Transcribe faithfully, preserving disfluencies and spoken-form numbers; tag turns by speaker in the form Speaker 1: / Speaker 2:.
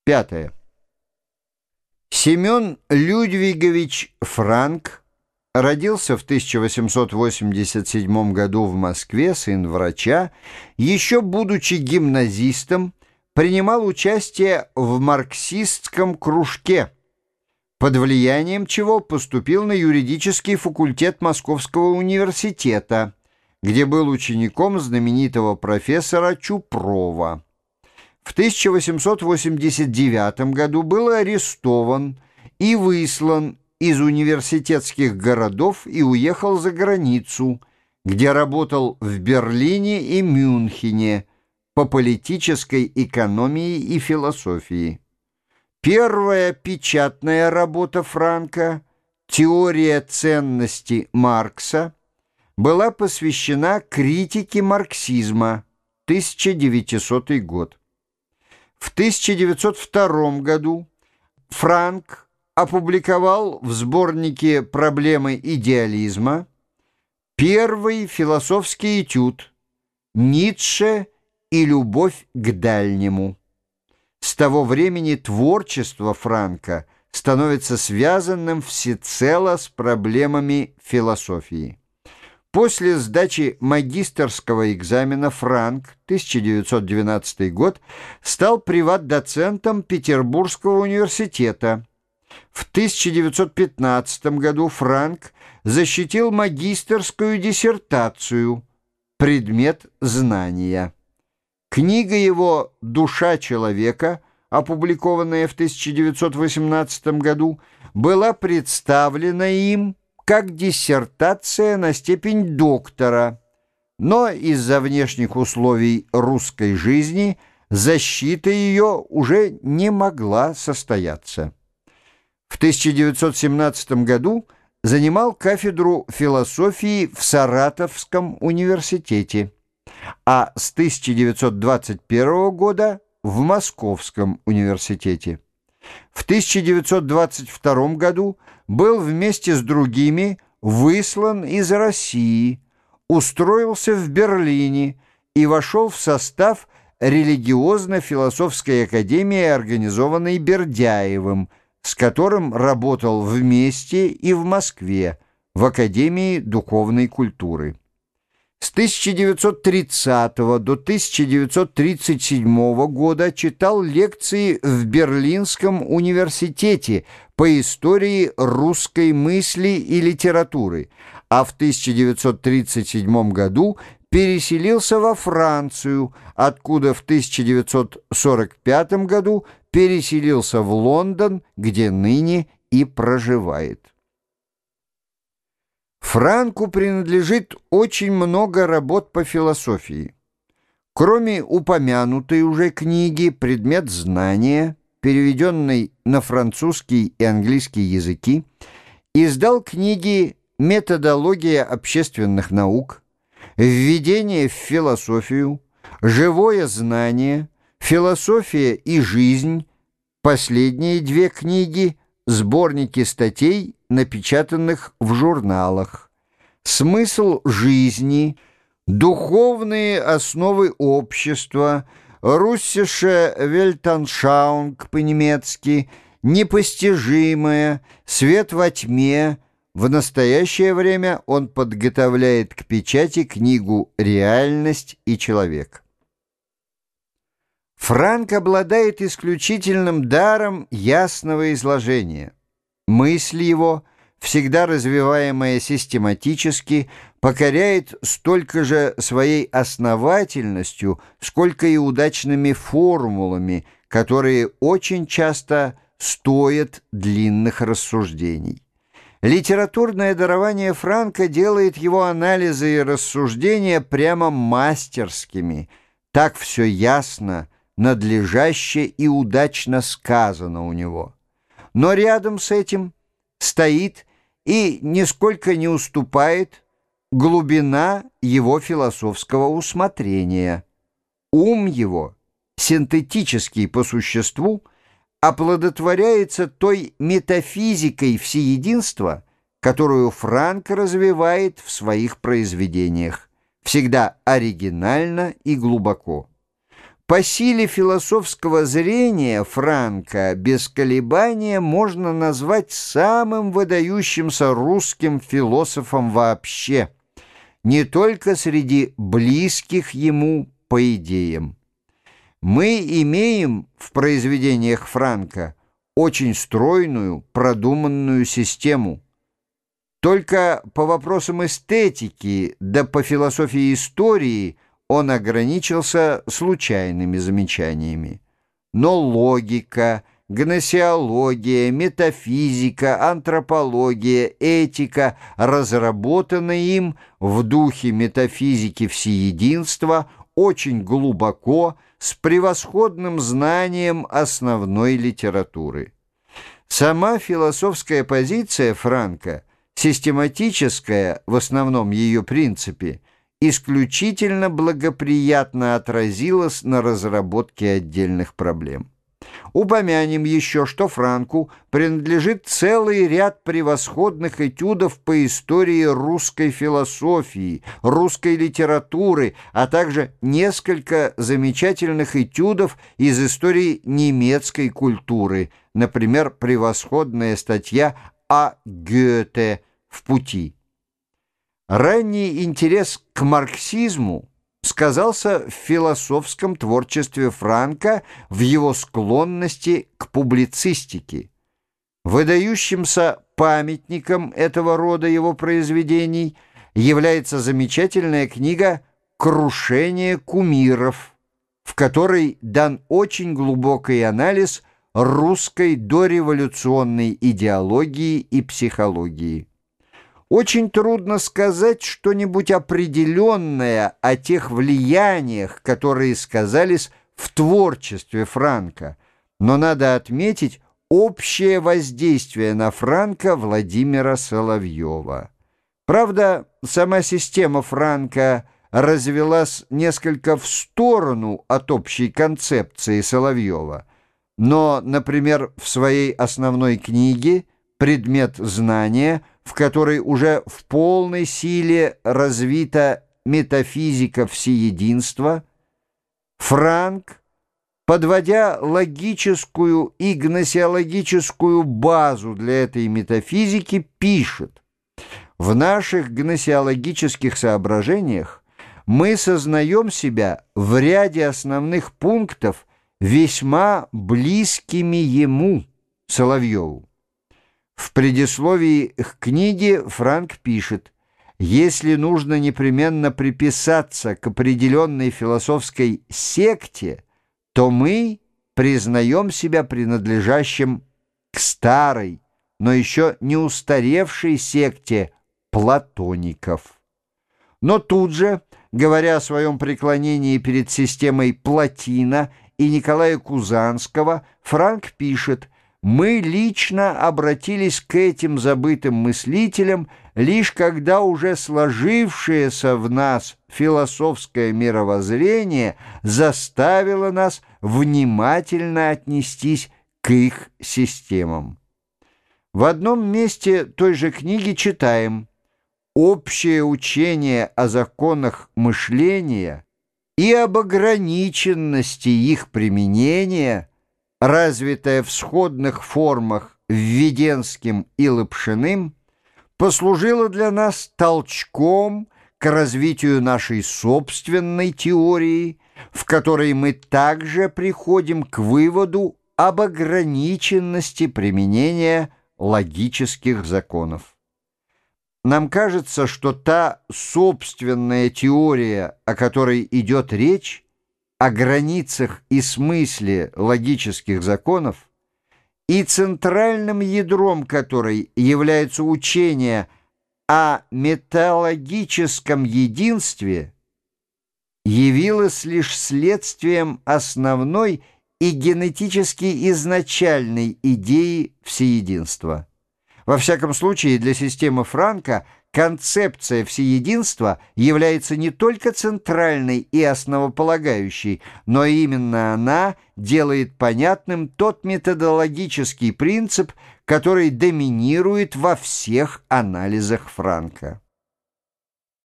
Speaker 1: Пятое. Семен Людвигович Франк родился в тысяча восемьсот восемьдесят седьмом году в Москве, сын врача. Еще будучи гимназистом, принимал участие в марксистском кружке, под влиянием чего поступил на юридический факультет Московского университета, где был учеником знаменитого профессора Чупрова. В тысяча восемьсот восемьдесят девятом году был арестован и выслан из университетских городов и уехал за границу, где работал в Берлине и Мюнхене по политической экономии и философии. Первая печатная работа Франка «Теория ценности Маркса» была посвящена критике марксизма, тысяча девятисотый год. В тысяча девятьсот втором году Франк опубликовал в сборнике «Проблемы идеализма» первый философский этюд «Ницше и любовь к дальнему». С того времени творчество Франка становится связанным всецело с проблемами философии. После сдачи магистерского экзамена Франк, тысяча девятьсот двенадцатый год, стал приват-доцентом Петербургского университета. В тысяча девятьсот пятнадцатом году Франк защитил магистерскую диссертацию «Предмет знания». Книга его «Душа человека», опубликованная в тысяча девятьсот восемнадцатом году, была представлена им как диссертация на степень доктора, но из-за внешних условий русской жизни защита ее уже не могла состояться. В тысяча девятьсот семнадцатом году занимал кафедру философии в Саратовском университете, а с тысяча девятьсот двадцать первого года в Московском университете. В тысяча девятьсот двадцать втором году был вместе с другими выслан из России, устроился в Берлине и вошел в состав религиозно-философской академии, организованной Бердяевым, с которым работал вместе и в Москве, в Академии духовной культуры. С тысяча девятьсот тридцатого до тысяча девятьсот тридцать седьмого года читал лекции в Берлинском университете по истории русской мысли и литературы, а в тысяча девятьсот тридцать седьмом году переселился во Францию, откуда в тысяча девятьсот сорок пятом году переселился в Лондон, где ныне и проживает. Франку принадлежит очень много работ по философии. Кроме упомянутой уже книги «Предмет знания», переведенной на французский и английский языки, издал книги «Методология общественных наук», «Введение в философию», «Живое знание», «Философия и жизнь», последние две книги – сборники статей, напечатанных в журналах, «Смысл жизни», «Духовные основы общества», «Руссische Weltanschauung» по-немецки, «Непостижимое», «Свет во тьме». В настоящее время он подготовляет к печати книгу «Реальность и человек». Франк обладает исключительным даром ясного изложения. Мысль его, всегда развиваемая систематически, покоряет столько же своей основательностью, сколько и удачными формулами, которые очень часто стоят длинных рассуждений. Литературное дарование Франка делает его анализы и рассуждения прямо мастерскими. Так все ясно, надлежаще и удачно сказано у него. Но рядом с этим стоит и нисколько не уступает глубина его философского усмотрения. Ум его, синтетический по существу, оплодотворяется той метафизикой всеединства, которую Франк развивает в своих произведениях, всегда оригинально и глубоко. По силе философского зрения Франка без колебания можно назвать самым выдающимся русским философом вообще, не только среди близких ему по идеям. Мы имеем в произведениях Франка очень стройную, продуманную систему. Только по вопросам эстетики, да по философии истории он ограничился случайными замечаниями. Но логика, гносеология, метафизика, антропология, этика, разработаны им в духе метафизики всеединства, очень глубоко, с превосходным знанием основной литературы. Сама философская позиция Франка, систематическая в основном ее принципе, исключительно благоприятно отразилась на разработке отдельных проблем. Упомянем еще, что Франку принадлежит целый ряд превосходных этюдов по истории русской философии, русской литературы, а также несколько замечательных этюдов из истории немецкой культуры, например, превосходная статья о Гёте «В пути». Ранний интерес к марксизму сказался в философском творчестве Франка, в его склонности к публицистике. Выдающимся памятником этого рода его произведений является замечательная книга «Крушение кумиров», в которой дан очень глубокий анализ русской дореволюционной идеологии и психологии. Очень трудно сказать что-нибудь определенное о тех влияниях, которые сказались в творчестве Франка, но надо отметить общее воздействие на Франка Владимира Соловьева. Правда, сама система Франка развелась несколько в сторону от общей концепции Соловьева, но, например, в своей основной книге «Предмет знания», в которой уже в полной силе развита метафизика всеединства, Франк, подводя логическую и гносеологическую базу для этой метафизики, пишет: «В наших гносеологических соображениях мы сознаем себя в ряде основных пунктов весьма близкими ему, Соловьеву». В предисловии к книге Франк пишет: «Если нужно непременно приписаться к определенной философской секте, то мы признаем себя принадлежащим к старой, но еще не устаревшей секте платоников». Но тут же, говоря о своем преклонении перед системой Платина и Николая Кузанского, Франк пишет: «Мы лично обратились к этим забытым мыслителям, лишь когда уже сложившееся в нас философское мировоззрение заставило нас внимательно отнестись к их системам». В одном месте той же книги читаем: «Общее учение о законах мышления и об ограниченности их применения, развитая в сходных формах Введенским и Лапшиным, послужила для нас толчком к развитию нашей собственной теории, в которой мы также приходим к выводу об ограниченности применения логических законов». Нам кажется, что та собственная теория, о которой идет речь, о границах и смысле логических законов, и центральным ядром которой является учение о металлогическом единстве, явилась лишь следствием основной и генетически изначальной идеи всеединства. Во всяком случае, для системы Франка концепция всеединства является не только центральной и основополагающей, но именно она делает понятным тот методологический принцип, который доминирует во всех анализах Франка.